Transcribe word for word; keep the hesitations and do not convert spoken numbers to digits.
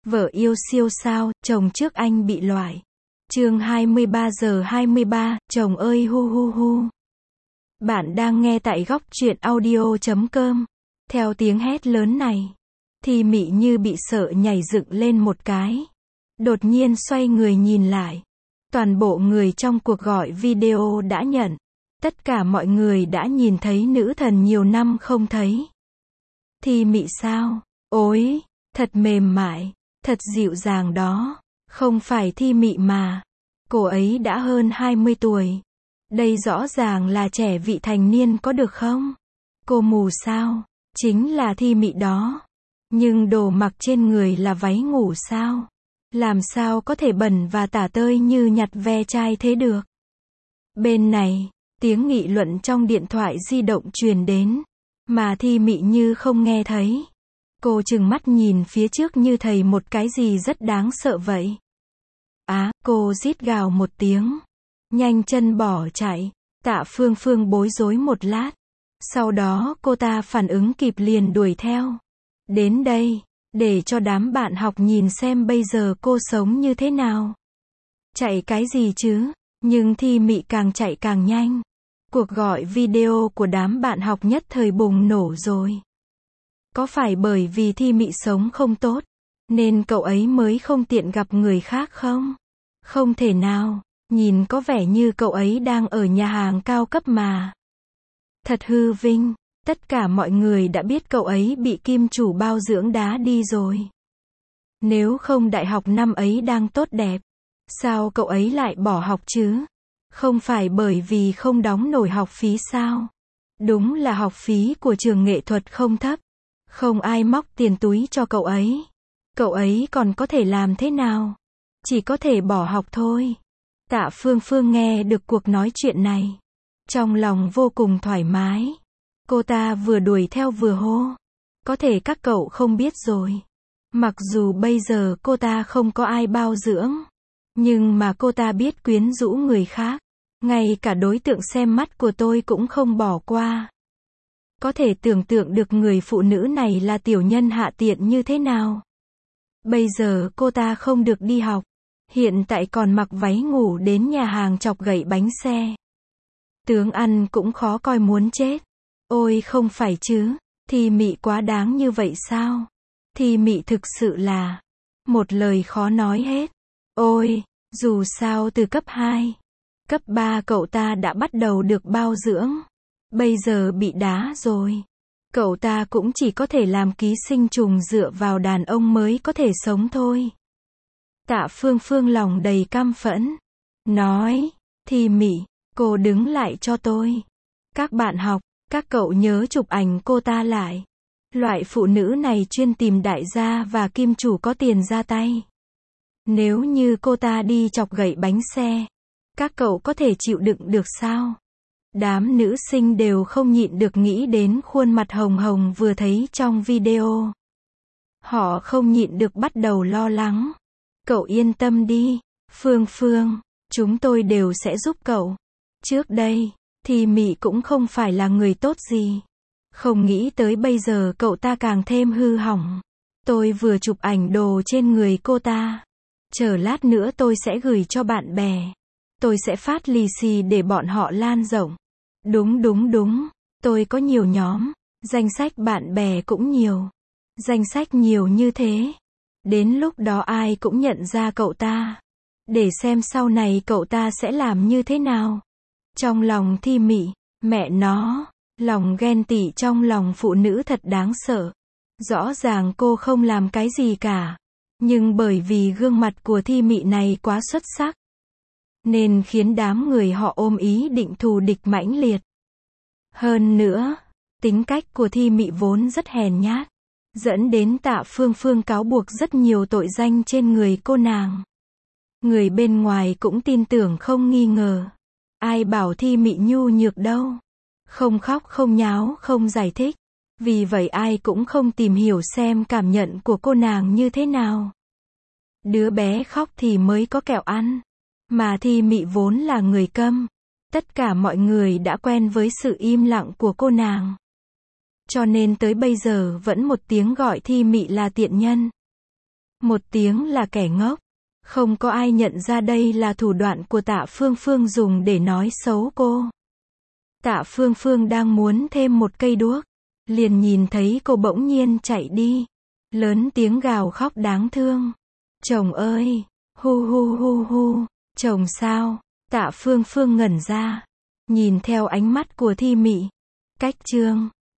Vợ yêu siêu sao, chồng trước anh bị loại. Chương hai mươi ba giờ hai mươi ba, chồng ơi hu hu hu. Bạn đang nghe tại góc truyện audio chấm com. Theo tiếng hét lớn này, thì Mị như bị sợ nhảy dựng lên một cái. Đột nhiên xoay người nhìn lại. Toàn bộ người trong cuộc gọi video đã nhận. Tất cả mọi người đã nhìn thấy nữ thần nhiều năm không thấy. Thì Mị sao? Ôi, thật mềm mại, thật dịu dàng đó. Không phải Thi Mị mà. Cô ấy đã hơn hai mươi tuổi. Đây rõ ràng là trẻ vị thành niên có được không? Cô mù sao? Chính là Thi Mị đó. Nhưng đồ mặc trên người là váy ngủ sao? Làm sao có thể bẩn và tả tơi như nhặt ve chai thế được? Bên này, tiếng nghị luận trong điện thoại di động truyền đến, mà Thi Mị như không nghe thấy. Cô trừng mắt nhìn phía trước như thấy một cái gì rất đáng sợ vậy. Á, cô rít gào một tiếng. Nhanh chân bỏ chạy. Tạ Phương Phương bối rối một lát. Sau đó cô ta phản ứng kịp liền đuổi theo. Đến đây, để cho đám bạn học nhìn xem bây giờ cô sống như thế nào. Chạy cái gì chứ? Nhưng Thi Mị càng chạy càng nhanh. Cuộc gọi video của đám bạn học nhất thời bùng nổ rồi. Có phải bởi vì Thi Mị sống không tốt, nên cậu ấy mới không tiện gặp người khác không? Không thể nào, nhìn có vẻ như cậu ấy đang ở nhà hàng cao cấp mà. Thật hư vinh, tất cả mọi người đã biết cậu ấy bị kim chủ bao dưỡng đá đi rồi. Nếu không đại học năm ấy đang tốt đẹp, sao cậu ấy lại bỏ học chứ? Không phải bởi vì không đóng nổi học phí sao? Đúng là học phí của trường nghệ thuật không thấp. Không ai móc tiền túi cho cậu ấy. Cậu ấy còn có thể làm thế nào? Chỉ có thể bỏ học thôi. Tạ Phương Phương nghe được cuộc nói chuyện này. Trong lòng vô cùng thoải mái. Cô ta vừa đuổi theo vừa hô. Có thể các cậu không biết rồi. Mặc dù bây giờ cô ta không có ai bao dưỡng. Nhưng mà cô ta biết quyến rũ người khác. Ngay cả đối tượng xem mắt của tôi cũng không bỏ qua. Có thể tưởng tượng được người phụ nữ này là tiểu nhân hạ tiện như thế nào. Bây giờ cô ta không được đi học. Hiện tại còn mặc váy ngủ đến nhà hàng chọc gậy bánh xe. Tướng ăn cũng khó coi muốn chết. Ôi không phải chứ, Thi Mị quá đáng như vậy sao? Thi Mị thực sự là một lời khó nói hết. Ôi, dù sao từ cấp hai, cấp ba cậu ta đã bắt đầu được bao dưỡng. Bây giờ bị đá rồi. Cậu ta cũng chỉ có thể làm ký sinh trùng dựa vào đàn ông mới có thể sống thôi. Tạ Phương Phương lòng đầy căm phẫn. Nói, Thi Mị, cô đứng lại cho tôi. Các bạn học, các cậu nhớ chụp ảnh cô ta lại. Loại phụ nữ này chuyên tìm đại gia và kim chủ có tiền ra tay. Nếu như cô ta đi chọc gậy bánh xe, các cậu có thể chịu đựng được sao? Đám nữ sinh đều không nhịn được nghĩ đến khuôn mặt hồng hồng vừa thấy trong video. Họ không nhịn được bắt đầu lo lắng. Cậu yên tâm đi, Phương Phương, chúng tôi đều sẽ giúp cậu. Trước đây, Thi Mị cũng không phải là người tốt gì. Không nghĩ tới bây giờ cậu ta càng thêm hư hỏng. Tôi vừa chụp ảnh đồ trên người cô ta. Chờ lát nữa tôi sẽ gửi cho bạn bè. Tôi sẽ phát lì xì để bọn họ lan rộng. Đúng đúng đúng, tôi có nhiều nhóm. Danh sách bạn bè cũng nhiều. Danh sách nhiều như thế. Đến lúc đó ai cũng nhận ra cậu ta. Để xem sau này cậu ta sẽ làm như thế nào. Trong lòng Thi Mị, mẹ nó, lòng ghen tị trong lòng phụ nữ thật đáng sợ. Rõ ràng cô không làm cái gì cả. Nhưng bởi vì gương mặt của Thi Mị này quá xuất sắc, nên khiến đám người họ ôm ý định thù địch mãnh liệt. Hơn nữa, tính cách của Thi Mị vốn rất hèn nhát, dẫn đến Tạ Phương Phương cáo buộc rất nhiều tội danh trên người cô nàng. Người bên ngoài cũng tin tưởng không nghi ngờ. Ai bảo Thi Mị nhu nhược đâu. Không khóc không nháo không giải thích. Vì vậy ai cũng không tìm hiểu xem cảm nhận của cô nàng như thế nào. Đứa bé khóc thì mới có kẹo ăn. Mà Thi Mị vốn là người câm. Tất cả mọi người đã quen với sự im lặng của cô nàng. Cho nên tới bây giờ vẫn một tiếng gọi Thi Mị là tiện nhân. Một tiếng là kẻ ngốc. Không có ai nhận ra đây là thủ đoạn của Tạ Phương Phương dùng để nói xấu cô. Tạ Phương Phương đang muốn thêm một cây đuốc. Liền nhìn thấy cô bỗng nhiên chạy đi. Lớn tiếng gào khóc đáng thương. Chồng ơi! Hu hu hu hu! Chồng sao? Tạ Phương Phương ngẩn ra. Nhìn theo ánh mắt của Thi Mị. Cách chương